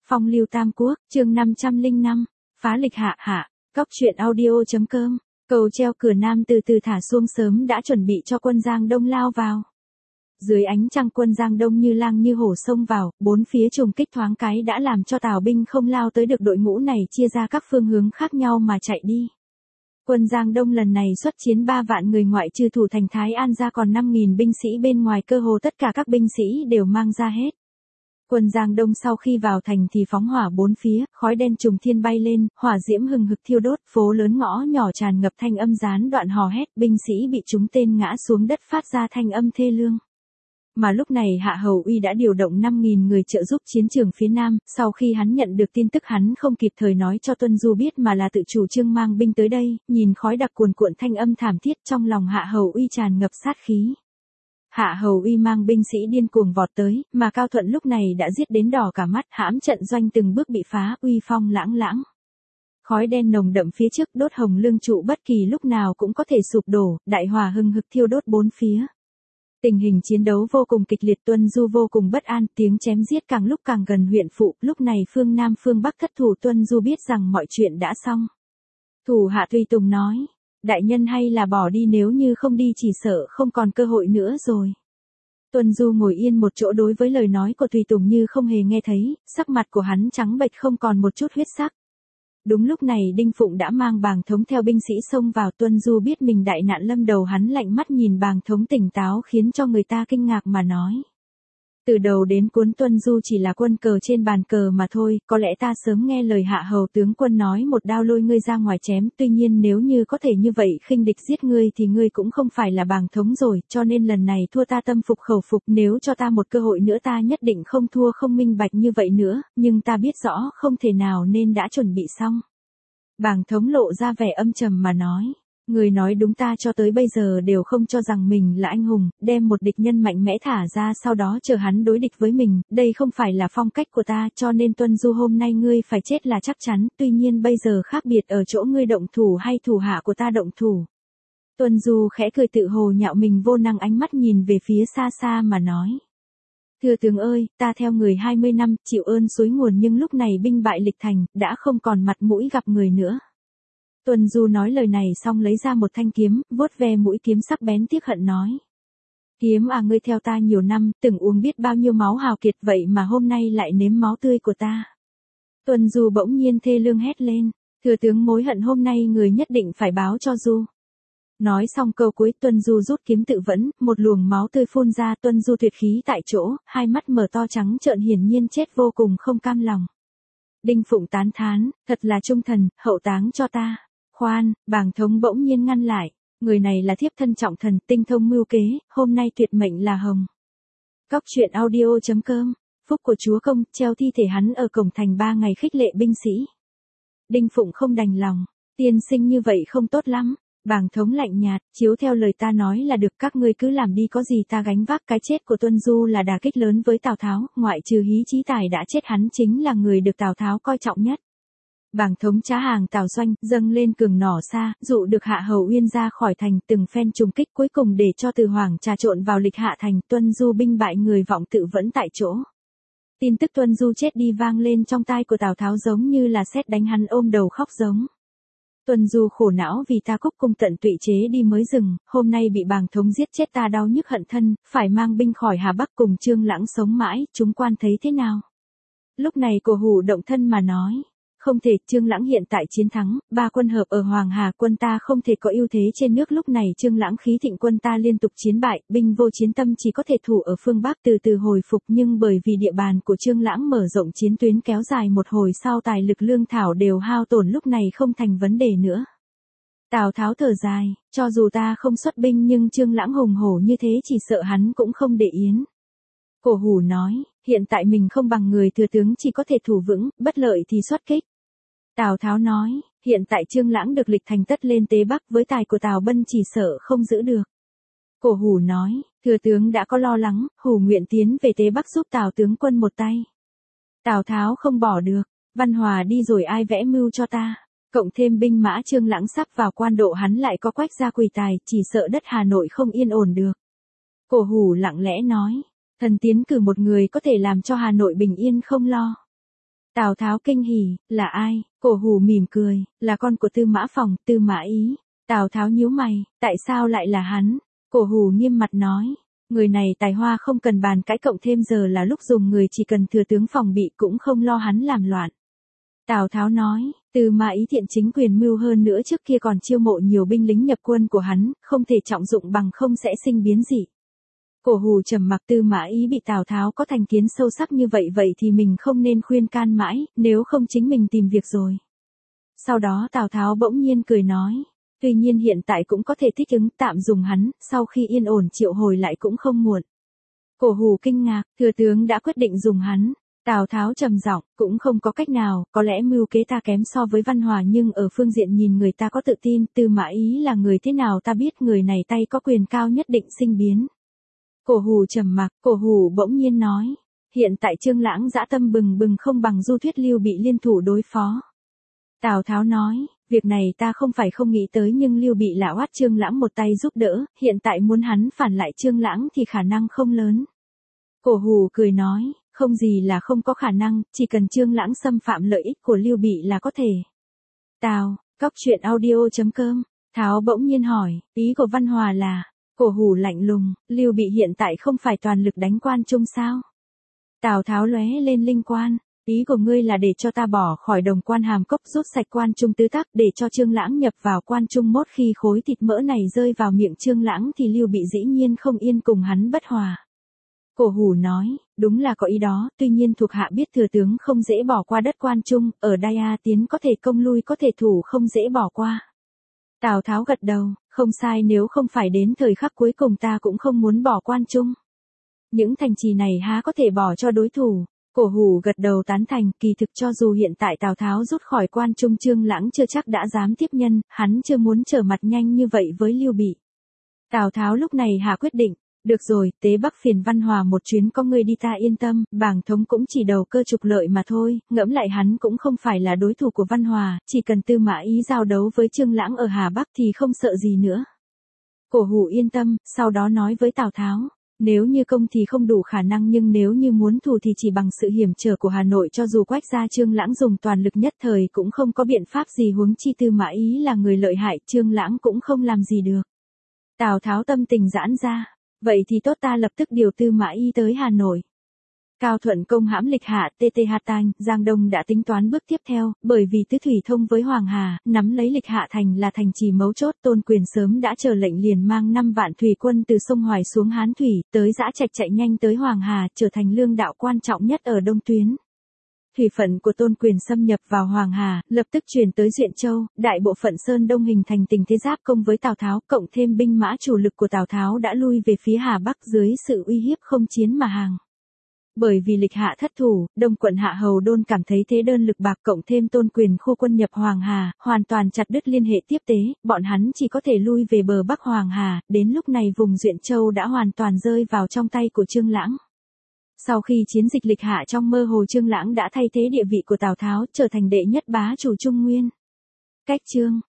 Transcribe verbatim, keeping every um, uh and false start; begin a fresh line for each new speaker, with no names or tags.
Phong lưu Tam Quốc, chương năm trăm lẻ năm, phá lịch hạ hạ, cóc truyện audio.com, cầu treo cửa nam từ từ thả xuông sớm đã chuẩn bị cho quân Giang Đông lao vào. Dưới ánh trăng quân Giang Đông như lang như hổ xông vào, bốn phía trùng kích thoáng cái đã làm cho Tào binh không lao tới được đội ngũ này chia ra các phương hướng khác nhau mà chạy đi. Quân Giang Đông lần này xuất chiến ba vạn người ngoại trừ thủ thành Thái An ra còn năm nghìn binh sĩ bên ngoài, cơ hồ tất cả các binh sĩ đều mang ra hết. Quân Giang Đông sau khi vào thành thì phóng hỏa bốn phía, khói đen trùng thiên bay lên, hỏa diễm hừng hực thiêu đốt, phố lớn ngõ nhỏ tràn ngập thanh âm gián đoạn hò hét, binh sĩ bị trúng tên ngã xuống đất phát ra thanh âm thê lương. Mà lúc này Hạ Hầu Uy đã điều động năm nghìn người trợ giúp chiến trường phía Nam, sau khi hắn nhận được tin tức hắn không kịp thời nói cho Tuân Du biết mà là tự chủ trương mang binh tới đây, nhìn khói đặc cuồn cuộn thanh âm thảm thiết trong lòng Hạ Hầu Uy tràn ngập sát khí. Hạ Hầu Uy mang binh sĩ điên cuồng vọt tới, mà Cao Thuận lúc này đã giết đến đỏ cả mắt, hãm trận doanh từng bước bị phá, uy phong lãng lãng. Khói đen nồng đậm phía trước đốt hồng lương trụ bất kỳ lúc nào cũng có thể sụp đổ, đại hỏa hừng hực thiêu đốt bốn phía. Tình hình chiến đấu vô cùng kịch liệt, Tuân Du vô cùng bất an, tiếng chém giết càng lúc càng gần huyện phụ, lúc này phương Nam phương Bắc thất thủ, Tuân Du biết rằng mọi chuyện đã xong. Thủ hạ Tùy Tùng nói, đại nhân hay là bỏ đi, nếu như không đi chỉ sợ không còn cơ hội nữa rồi. Tuân Du ngồi yên một chỗ đối với lời nói của Tùy Tùng như không hề nghe thấy, sắc mặt của hắn trắng bệch không còn một chút huyết sắc. Đúng lúc này Đinh Phụng đã mang Bàng Thống theo binh sĩ xông vào, Tuân Du biết mình đại nạn lâm đầu, hắn lạnh mắt nhìn Bàng Thống tỉnh táo khiến cho người ta kinh ngạc mà nói. Từ đầu đến cuối Tuân Du chỉ là quân cờ trên bàn cờ mà thôi, có lẽ ta sớm nghe lời Hạ Hầu tướng quân nói một đao lôi ngươi ra ngoài chém, tuy nhiên nếu như có thể như vậy khinh địch giết ngươi thì ngươi cũng không phải là Bàng Thống rồi, cho nên lần này thua ta tâm phục khẩu phục, nếu cho ta một cơ hội nữa ta nhất định không thua không minh bạch như vậy nữa, nhưng ta biết rõ không thể nào nên đã chuẩn bị xong. Bàng Thống lộ ra vẻ âm trầm mà nói. Người nói đúng, ta cho tới bây giờ đều không cho rằng mình là anh hùng, đem một địch nhân mạnh mẽ thả ra sau đó chờ hắn đối địch với mình, đây không phải là phong cách của ta, cho nên Tuân Du hôm nay ngươi phải chết là chắc chắn, tuy nhiên bây giờ khác biệt ở chỗ ngươi động thủ hay thủ hạ của ta động thủ. Tuân Du khẽ cười tự hồ nhạo mình vô năng, ánh mắt nhìn về phía xa xa mà nói. Thưa tướng ơi, ta theo người hai mươi năm, chịu ơn suối nguồn, nhưng lúc này binh bại lịch thành, đã không còn mặt mũi gặp người nữa. Tuân Du nói lời này xong lấy ra một thanh kiếm, vuốt ve mũi kiếm sắc bén tiếc hận nói. Kiếm à, ngươi theo ta nhiều năm, từng uống biết bao nhiêu máu hào kiệt, vậy mà hôm nay lại nếm máu tươi của ta. Tuân Du bỗng nhiên thê lương hét lên, thưa tướng, mối hận hôm nay người nhất định phải báo cho Du. Nói xong câu cuối Tuân Du rút kiếm tự vẫn, một luồng máu tươi phun ra, Tuân Du tuyệt khí tại chỗ, hai mắt mở to trắng trợn hiển nhiên chết vô cùng không cam lòng. Đinh Phụng tán thán, thật là trung thần, hậu táng cho ta. Khoan, Bàng Thống bỗng nhiên ngăn lại, người này là thiếp thân trọng thần, tinh thông mưu kế, hôm nay tuyệt mệnh là hồng. Cóc truyện audio.com, phúc của chúa công, treo thi thể hắn ở cổng thành ba ngày khích lệ binh sĩ. Đinh Phụng không đành lòng, tiên sinh như vậy không tốt lắm. Bàng Thống lạnh nhạt, chiếu theo lời ta nói là được, các ngươi cứ làm đi, có gì ta gánh vác. Cái chết của Tuân Du là đả kích lớn với Tào Tháo, ngoại trừ Hí Chí Tài đã chết, hắn chính là người được Tào Tháo coi trọng nhất. Bàng Thống trá hàng Tào Doanh, dâng lên cường nỏ xa, dụ được Hạ Hầu Uyên ra khỏi thành, từng phen trùng kích cuối cùng để cho Từ Hoàng trà trộn vào lịch hạ thành, Tuân Du binh bại người vọng tự vẫn tại chỗ. Tin tức Tuân Du chết đi vang lên trong tai của Tào Tháo giống như là sét đánh, hắn ôm đầu khóc giống. Tuân Du khổ não vì ta cúc cung tận tụy chế đi mới dừng, hôm nay bị Bàng Thống giết chết ta đau nhức hận thân, phải mang binh khỏi Hà Bắc cùng Trương Lãng sống mãi, chúng quan thấy thế nào? Lúc này Cổ Hủ động thân mà nói. Không thể, Trương Lãng hiện tại chiến thắng, ba quân hợp ở Hoàng Hà, quân ta không thể có ưu thế trên nước, lúc này Trương Lãng khí thịnh, quân ta liên tục chiến bại, binh vô chiến tâm, chỉ có thể thủ ở phương Bắc từ từ hồi phục, nhưng bởi vì địa bàn của Trương Lãng mở rộng chiến tuyến kéo dài một hồi sau, tài lực lương thảo đều hao tổn, lúc này không thành vấn đề nữa. Tào Tháo thở dài, cho dù ta không xuất binh nhưng Trương Lãng hùng hổ như thế chỉ sợ hắn cũng không để yến. Cổ Hủ nói, hiện tại mình không bằng người thừa tướng, chỉ có thể thủ vững, bất lợi thì xuất kích. Tào Tháo nói, hiện tại Trương Lãng được lịch thành, tất lên Tế Bắc, với tài của Tào Bân chỉ sợ không giữ được. Cổ Hủ nói, thừa tướng đã có lo lắng, Hủ nguyện tiến về Tế Bắc giúp Tào tướng quân một tay. Tào Tháo không bỏ được, Văn Hòa đi rồi ai vẽ mưu cho ta, cộng thêm binh mã Trương Lãng sắp vào quan độ, hắn lại có Quách gia Quỳ Tài, chỉ sợ đất Hà Nội không yên ổn được. Cổ Hủ lặng lẽ nói, thần tiến cử một người có thể làm cho Hà Nội bình yên không lo. Tào Tháo kinh hỉ, là ai? Cổ Hủ mỉm cười, là con của Tư Mã Phòng, Tư Mã Ý. Tào Tháo nhíu mày, tại sao lại là hắn? Cổ Hủ nghiêm mặt nói, người này tài hoa không cần bàn cãi, cộng thêm giờ là lúc dùng người, chỉ cần thừa tướng phòng bị cũng không lo hắn làm loạn. Tào Tháo nói, Tư Mã Ý thiện chính quyền mưu, hơn nữa trước kia còn chiêu mộ nhiều binh lính nhập quân của hắn, không thể trọng dụng bằng không sẽ sinh biến dị. Cổ Hủ trầm mặc. Tư Mã Ý bị Tào Tháo có thành kiến sâu sắc như vậy, vậy thì mình không nên khuyên can mãi, nếu không chính mình tìm việc rồi. Sau đó Tào Tháo bỗng nhiên cười nói, tuy nhiên hiện tại cũng có thể thích ứng, tạm dùng hắn, sau khi yên ổn triệu hồi lại cũng không muộn. Cổ Hủ kinh ngạc, thừa tướng đã quyết định dùng hắn. Tào Tháo trầm giọng, cũng không có cách nào, có lẽ mưu kế ta kém so với Văn Hòa, nhưng ở phương diện nhìn người ta có tự tin. Tư Mã Ý là người thế nào ta biết, người này tay có quyền cao, nhất định sinh biến. Cổ Hủ trầm mặc. Cổ Hủ bỗng nhiên nói, hiện tại Trương Lãng dã tâm bừng bừng, không bằng Du Thuyết Lưu Bị liên thủ đối phó. Tào Tháo nói, việc này ta không phải không nghĩ tới, nhưng Lưu Bị là oát Trương Lãng một tay giúp đỡ, hiện tại muốn hắn phản lại Trương Lãng thì khả năng không lớn. Cổ Hủ cười nói, không gì là không có khả năng, chỉ cần Trương Lãng xâm phạm lợi ích của Lưu Bị là có thể. Tào, Cóc Truyện Audio chấm com. Tháo bỗng nhiên hỏi, ý của Văn Hòa là? Cổ Hủ lạnh lùng, Lưu Bị hiện tại không phải toàn lực đánh Quan Trung sao? Tào Tháo lóe lên linh quan, ý của ngươi là để cho ta bỏ khỏi Đồng Quan Hàm Cốc, rút sạch Quan Trung tứ tác, để cho Trương Lãng nhập vào Quan Trung. Mốt khi khối thịt mỡ này rơi vào miệng Trương Lãng thì Lưu Bị dĩ nhiên không yên, cùng hắn bất hòa. Cổ Hủ nói, đúng là có ý đó, tuy nhiên thuộc hạ biết thừa tướng không dễ bỏ qua đất Quan Trung, ở Đai A tiến có thể công, lui có thể thủ, không dễ bỏ qua. Tào Tháo gật đầu, không sai, nếu không phải đến thời khắc cuối cùng ta cũng không muốn bỏ Quan Trung. Những thành trì này há có thể bỏ cho đối thủ. Cổ Hủ gật đầu tán thành, kỳ thực cho dù hiện tại Tào Tháo rút khỏi Quan Trung, Trương Lãng chưa chắc đã dám tiếp nhân, hắn chưa muốn trở mặt nhanh như vậy với Lưu Bị. Tào Tháo lúc này hạ quyết định, được rồi, Tế Bắc phiền Văn Hòa một chuyến, có người đi ta yên tâm, Bàng Thống cũng chỉ đầu cơ trục lợi mà thôi, ngẫm lại hắn cũng không phải là đối thủ của Văn Hòa, chỉ cần Tư Mã Ý giao đấu với Trương Lãng ở Hà Bắc thì không sợ gì nữa. Cổ Hủ yên tâm, sau đó nói với Tào Tháo, nếu như công thì không đủ khả năng, nhưng nếu như muốn thủ thì chỉ bằng sự hiểm trở của Hà Nội, cho dù Quách gia Trương Lãng dùng toàn lực nhất thời cũng không có biện pháp gì, huống chi Tư Mã Ý là người lợi hại, Trương Lãng cũng không làm gì được. Tào Tháo tâm tình giãn ra, vậy thì tốt, ta lập tức điều Tư Mã Ý tới Hà Nội. Cao Thuận công hãm Lịch Hạ, tê tê Hà Tanh, Giang Đông đã tính toán bước tiếp theo, bởi vì tứ thủy thông với Hoàng Hà, nắm lấy Lịch Hạ thành là thành trì mấu chốt. Tôn Quyền sớm đã chờ lệnh, liền mang năm vạn thủy quân từ sông Hoài xuống Hán Thủy, tới Dã Trạch, chạy nhanh tới Hoàng Hà, trở thành lương đạo quan trọng nhất ở Đông Tuyến. Thủy phận của Tôn Quyền xâm nhập vào Hoàng Hà, lập tức truyền tới Duyện Châu, đại bộ phận Sơn Đông hình thành tình thế giáp công với Tào Tháo, cộng thêm binh mã chủ lực của Tào Tháo đã lui về phía Hà Bắc dưới sự uy hiếp không chiến mà hàng. Bởi vì Lịch Hạ thất thủ, Đông quận Hạ Hầu Đôn cảm thấy thế đơn lực bạc, cộng thêm Tôn Quyền khu quân nhập Hoàng Hà, hoàn toàn chặt đứt liên hệ tiếp tế, bọn hắn chỉ có thể lui về bờ Bắc Hoàng Hà, đến lúc này vùng Duyện Châu đã hoàn toàn rơi vào trong tay của Trương Lãng. Sau khi chiến dịch Lịch Hạ, trong mơ hồ Trương Lãng đã thay thế địa vị của Tào Tháo, trở thành đệ nhất bá chủ Trung Nguyên. Cách chương